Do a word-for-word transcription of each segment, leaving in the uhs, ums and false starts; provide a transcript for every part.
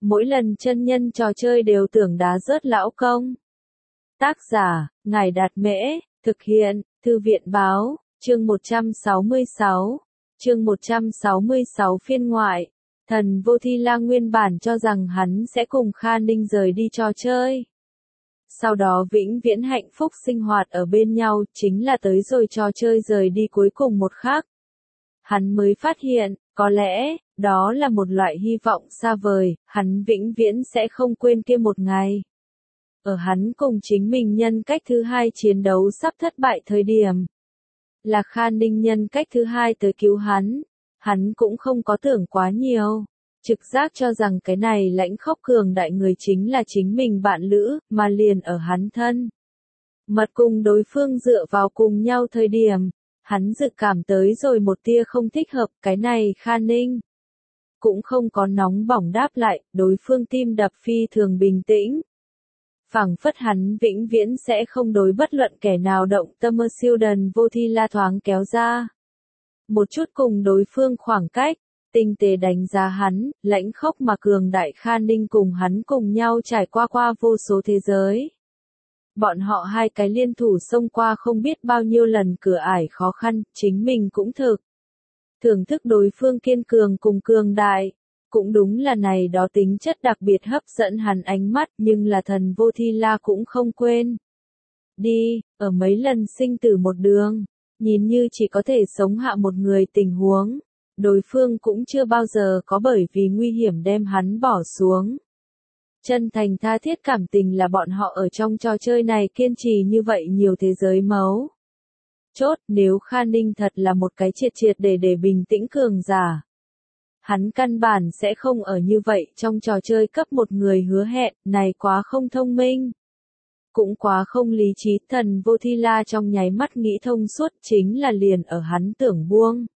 mỗi lần chân nhân trò chơi đều tưởng đá rớt lão công. Tác giả, Ngài Đạt Mễ, thực hiện, Thư viện Báo, chương một trăm sáu mươi sáu, chương một trăm sáu mươi sáu phiên ngoại. Thần Vô Thi La nguyên bản cho rằng hắn sẽ cùng Kha Ninh rời đi trò chơi. Sau đó vĩnh viễn hạnh phúc sinh hoạt ở bên nhau, chính là tới rồi trò chơi rời đi cuối cùng một khắc. Hắn mới phát hiện, có lẽ, đó là một loại hy vọng xa vời, hắn vĩnh viễn sẽ không quên kia một ngày. Ở hắn cùng chính mình nhân cách thứ hai chiến đấu sắp thất bại thời điểm. Là Kha Ninh nhân cách thứ hai tới cứu hắn, hắn cũng không có tưởng quá nhiều. Trực giác cho rằng cái này lãnh khốc cường đại người chính là chính mình bạn lữ, mà liền ở hắn thân. Mật cùng đối phương dựa vào cùng nhau thời điểm, hắn dự cảm tới rồi một tia không thích hợp, cái này Kha Ninh. Cũng không có nóng bỏng đáp lại, đối phương tim đập phi thường bình tĩnh. Phảng phất hắn vĩnh viễn sẽ không đối bất luận kẻ nào động tâm. Siêu đần Vô Thi La thoáng kéo ra một chút cùng đối phương khoảng cách, tinh tế đánh giá hắn, lãnh khốc mà cường đại Kha Ninh cùng hắn cùng nhau trải qua qua vô số thế giới. Bọn họ hai cái liên thủ xông qua không biết bao nhiêu lần cửa ải khó khăn, chính mình cũng thực thưởng thức đối phương kiên cường cùng cường đại. Cũng đúng là này đó tính chất đặc biệt hấp dẫn hắn ánh mắt, nhưng là thần Vô Thi La cũng không quên. Đi, ở mấy lần sinh tử một đường, nhìn như chỉ có thể sống hạ một người tình huống, đối phương cũng chưa bao giờ có bởi vì nguy hiểm đem hắn bỏ xuống. Chân thành tha thiết cảm tình là bọn họ ở trong trò chơi này kiên trì như vậy nhiều thế giới mấu. Chốt, nếu Kha Ninh thật là một cái triệt triệt để để bình tĩnh cường giả. Hắn căn bản sẽ không ở như vậy trong trò chơi cấp một người hứa hẹn, này quá không thông minh. Cũng quá không lý trí. Thần Vô Thi La trong nháy mắt nghĩ thông suốt, chính là liền ở hắn tưởng buông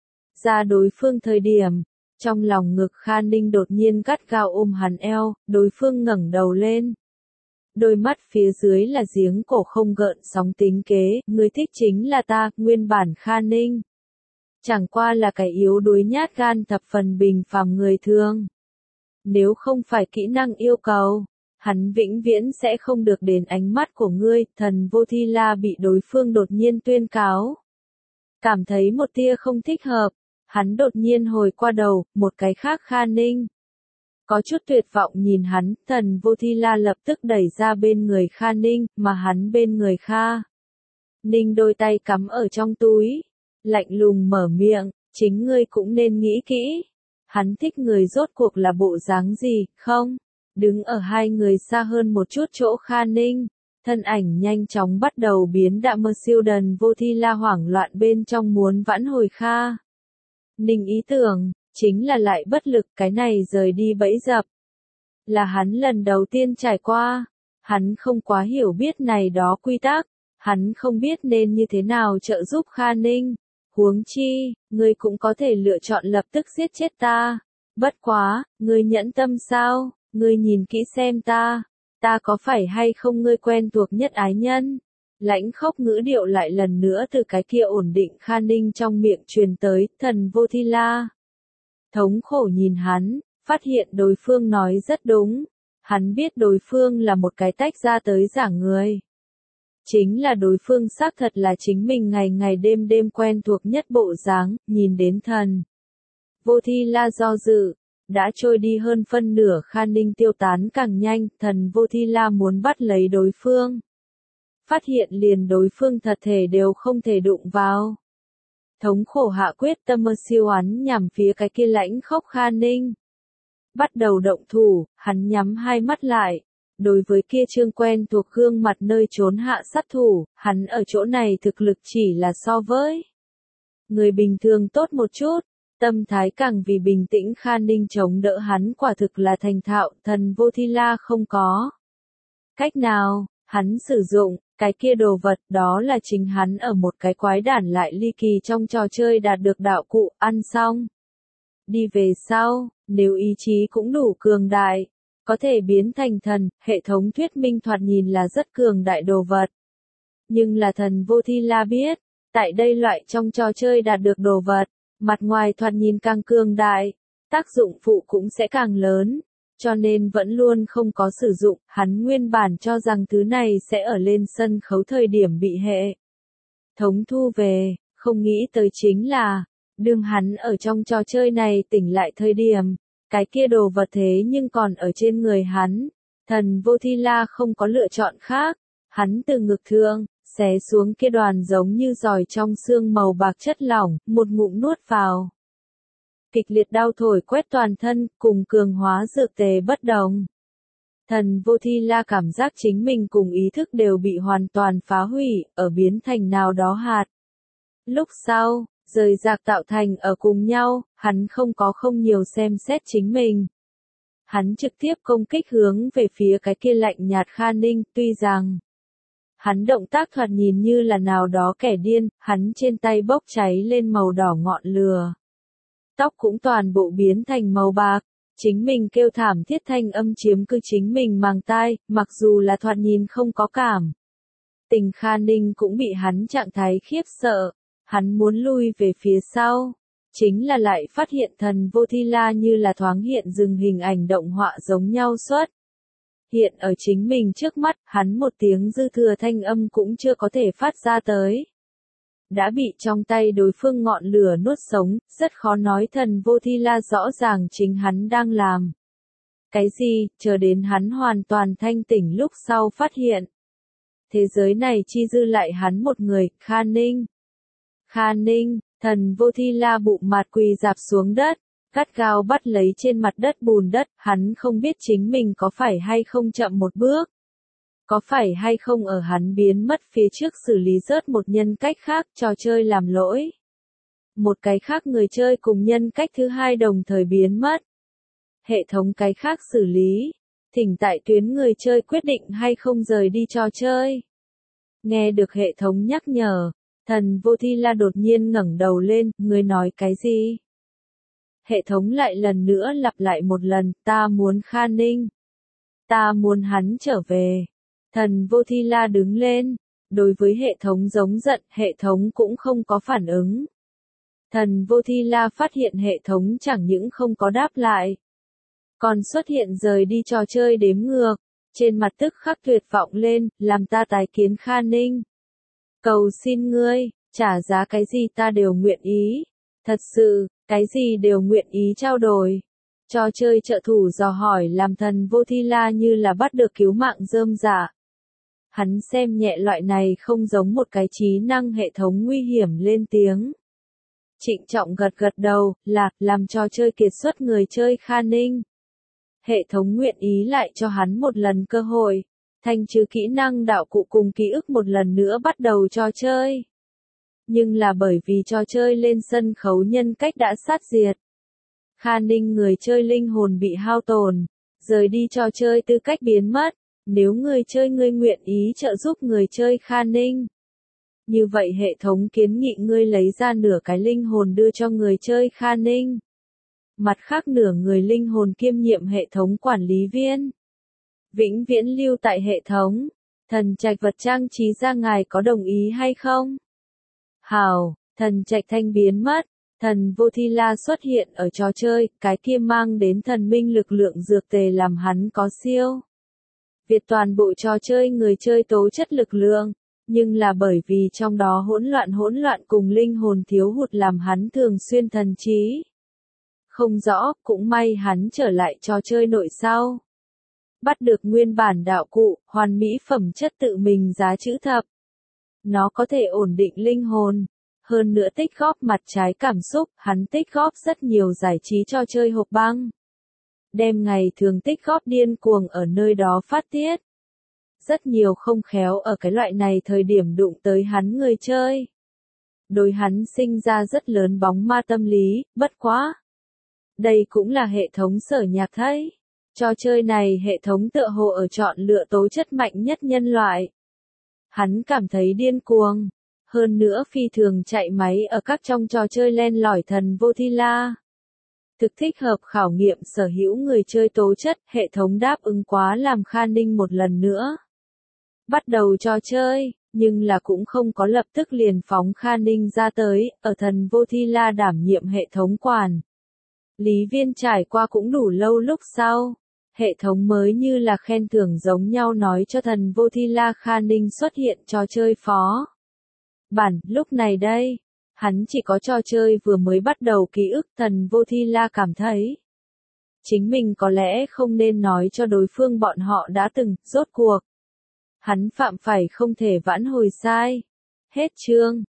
ra đối phương thời điểm. Trong lòng ngực Kha Ninh đột nhiên gắt gao ôm hắn eo, đối phương ngẩng đầu lên. Đôi mắt phía dưới là giếng cổ không gợn sóng tính kế, người thích chính là ta, nguyên bản Kha Ninh. Chẳng qua là cái yếu đuối nhát gan thập phần bình phàm người thường. Nếu không phải kỹ năng yêu cầu, hắn vĩnh viễn sẽ không được đến ánh mắt của ngươi. Thần Vô Thi La bị đối phương đột nhiên tuyên cáo. Cảm thấy một tia không thích hợp, hắn đột nhiên hồi qua đầu, một cái khác Kha Ninh. Có chút tuyệt vọng nhìn hắn, thần Vô Thi La lập tức đẩy ra bên người Kha Ninh, mà hắn bên người Kha Ninh đôi tay cắm ở trong túi. Lạnh lùng mở miệng, chính ngươi cũng nên nghĩ kỹ. Hắn thích người rốt cuộc là bộ dáng gì, không? Đứng ở hai người xa hơn một chút chỗ Kha Ninh, thân ảnh nhanh chóng bắt đầu biến đạm. Siêu đần Vô Thi La hoảng loạn bên trong muốn vãn hồi Kha Ninh ý tưởng, chính là lại bất lực. Cái này rời đi bẫy dập là hắn lần đầu tiên trải qua. Hắn không quá hiểu biết này đó quy tắc, hắn không biết nên như thế nào trợ giúp Kha Ninh. Huống chi, ngươi cũng có thể lựa chọn lập tức giết chết ta. Bất quá, ngươi nhẫn tâm sao? Ngươi nhìn kỹ xem ta, ta có phải hay không ngươi quen thuộc nhất ái nhân? Lãnh khốc ngữ điệu lại lần nữa từ cái kia ổn định Kha Ninh trong miệng truyền tới. Thần Vô Thi La thống khổ nhìn hắn, phát hiện đối phương nói rất đúng. Hắn biết đối phương là một cái tách ra tới giả người. Chính là đối phương xác thật là chính mình ngày ngày đêm đêm quen thuộc nhất bộ dáng. Nhìn đến thần Vô Thi La do dự, đã trôi đi hơn phân nửa. Kha Ninh tiêu tán càng nhanh, thần Vô Thi La muốn bắt lấy đối phương. Phát hiện liền đối phương thật thể đều không thể đụng vào. Thống khổ hạ quyết tâm. Siêu hắn nhằm phía cái kia lãnh khốc Kha Ninh. Bắt đầu động thủ, hắn nhắm hai mắt lại. Đối với kia trương quen thuộc gương mặt nơi trốn hạ sát thủ, hắn ở chỗ này thực lực chỉ là so với người bình thường tốt một chút. Tâm thái càng vì bình tĩnh. Kha Ninh chống đỡ hắn quả thực là thành thạo. Thần Vô Thi La không có cách nào, hắn sử dụng cái kia đồ vật, đó là chính hắn ở một cái quái đản lại ly kỳ trong trò chơi đạt được đạo cụ. Ăn xong đi về sau, nếu ý chí cũng đủ cường đại, có thể biến thành thần. Hệ thống thuyết minh thoạt nhìn là rất cường đại đồ vật. Nhưng là thần Vô Thi La biết, tại đây loại trong trò chơi đạt được đồ vật, mặt ngoài thoạt nhìn càng cường đại, tác dụng phụ cũng sẽ càng lớn. cho nên vẫn luôn không có sử dụng, hắn nguyên bản cho rằng thứ này sẽ ở lên sân khấu thời điểm bị hệ thống thu về, không nghĩ tới chính là, đương hắn ở trong trò chơi này tỉnh lại thời điểm, cái kia đồ vật thế nhưng còn ở trên người hắn, thần vô thi la không có lựa chọn khác, hắn từ ngực thương, xé xuống kia đoàn giống như giòi trong xương màu bạc chất lỏng, một ngụm nuốt vào. Kịch liệt đau thổi quét toàn thân, cùng cường hóa dược tề bất đồng. Thần vô thi la cảm giác chính mình cùng ý thức đều bị hoàn toàn phá hủy, ở biến thành nào đó hạt. Lúc sau, rời rạc tạo thành ở cùng nhau, hắn không có không nhiều xem xét chính mình. Hắn trực tiếp công kích hướng về phía cái kia lạnh nhạt Kha Ninh, tuy rằng hắn động tác thoạt nhìn như là nào đó kẻ điên, hắn trên tay bốc cháy lên màu đỏ ngọn lửa. Tóc cũng toàn bộ biến thành màu bạc, chính mình kêu thảm thiết thanh âm chiếm cứ chính mình màng tai, mặc dù là thoạt nhìn không có cảm. Tình Kha Ninh cũng bị hắn trạng thái khiếp sợ, hắn muốn lui về phía sau, chính là lại phát hiện thần vô thi la như là thoáng hiện dừng hình ảnh động họa giống nhau xuất. Hiện ở chính mình trước mắt, hắn một tiếng dư thừa thanh âm cũng chưa có thể phát ra tới. Đã bị trong tay đối phương ngọn lửa nuốt sống, rất khó nói thần vô thi la rõ ràng chính hắn đang làm. Cái gì, chờ đến hắn hoàn toàn thanh tỉnh lúc sau phát hiện. Thế giới này chi dư lại hắn một người, Kha Ninh. Kha Ninh, thần vô thi la bụng mặt quỳ dạp xuống đất, gắt gao bắt lấy trên mặt đất bùn đất, hắn không biết chính mình có phải hay không chậm một bước. Có phải hay không ở hắn biến mất phía trước xử lý rớt một nhân cách khác trò chơi làm lỗi. Một cái khác người chơi cùng nhân cách thứ hai đồng thời biến mất. Hệ thống cái khác xử lý. Thỉnh tại tuyến người chơi quyết định hay không rời đi trò chơi. Nghe được hệ thống nhắc nhở, thần vô thi la đột nhiên ngẩng đầu lên, người nói cái gì? Hệ thống lại lần nữa lặp lại một lần, ta muốn Kha Ninh. Ta muốn hắn trở về. Thần vô thi la đứng lên, đối với hệ thống giống giận, hệ thống cũng không có phản ứng. Thần vô thi la phát hiện hệ thống chẳng những không có đáp lại, còn xuất hiện rời đi trò chơi đếm ngược, trên mặt tức khắc tuyệt vọng lên, làm ta tái kiến Kha Ninh. Cầu xin ngươi, trả giá cái gì ta đều nguyện ý, thật sự, cái gì đều nguyện ý trao đổi. Trò chơi trợ thủ dò hỏi làm thần vô thi la như là bắt được cứu mạng rơm rạ. Hắn xem nhẹ loại này không giống một cái trí năng hệ thống nguy hiểm lên tiếng. Trịnh trọng gật gật đầu, là, làm trò chơi kiệt xuất người chơi Kha Ninh. Hệ thống nguyện ý lại cho hắn một lần cơ hội, thanh trừ kỹ năng đạo cụ cùng ký ức một lần nữa bắt đầu trò chơi. Nhưng là bởi vì trò chơi lên sân khấu nhân cách đã sát diệt. Kha Ninh người chơi linh hồn bị hao tổn, rời đi trò chơi tư cách biến mất. Nếu người chơi ngươi nguyện ý trợ giúp người chơi Kha Ninh, như vậy hệ thống kiến nghị ngươi lấy ra nửa cái linh hồn đưa cho người chơi Kha Ninh. Mặt khác nửa người linh hồn kiêm nhiệm hệ thống quản lý viên. Vĩnh viễn lưu tại hệ thống. Thần trạch vật trang trí ra ngài có đồng ý hay không? Hào, thần trạch thanh biến mất. Thần vô thi la xuất hiện ở trò chơi, cái kia mang đến thần minh lực lượng dược tề làm hắn có siêu. Việt toàn bộ trò chơi người chơi tố chất lực lượng, nhưng là bởi vì trong đó hỗn loạn hỗn loạn cùng linh hồn thiếu hụt làm hắn thường xuyên thần trí. Không rõ, cũng may hắn trở lại trò chơi nội sau. Bắt được nguyên bản đạo cụ, hoàn mỹ phẩm chất tự mình giá chữ thập. Nó có thể ổn định linh hồn. Hơn nữa tích góp mặt trái cảm xúc, hắn tích góp rất nhiều giải trí cho chơi hộp băng. Đem ngày thường tích góp điên cuồng ở nơi đó phát tiết. Rất nhiều không khéo ở cái loại này thời điểm đụng tới hắn người chơi. Đối hắn sinh ra rất lớn bóng ma tâm lý, bất quá. Đây cũng là hệ thống sở nhạc thấy. Trò chơi này hệ thống tựa hồ ở chọn lựa tố chất mạnh nhất nhân loại. Hắn cảm thấy điên cuồng. Hơn nữa phi thường chạy máy ở các trong trò chơi len lỏi thần vô thi la. Thực thích hợp khảo nghiệm sở hữu người chơi tố chất, hệ thống đáp ứng quá làm Kha Ninh một lần nữa. Bắt đầu trò chơi, nhưng là cũng không có lập tức liền phóng Kha Ninh ra tới, ở thần vô thi la đảm nhiệm hệ thống quản. Lý viên trải qua cũng đủ lâu lúc sau. Hệ thống mới như là khen thưởng giống nhau nói cho thần vô thi La Kha Ninh xuất hiện trò chơi phó bản, lúc này đây, hắn chỉ có trò chơi vừa mới bắt đầu ký ức. Thần vô thi La cảm thấy chính mình có lẽ không nên nói cho đối phương bọn họ đã từng, rốt cuộc. Hắn phạm phải không thể vãn hồi sai. Hết chương.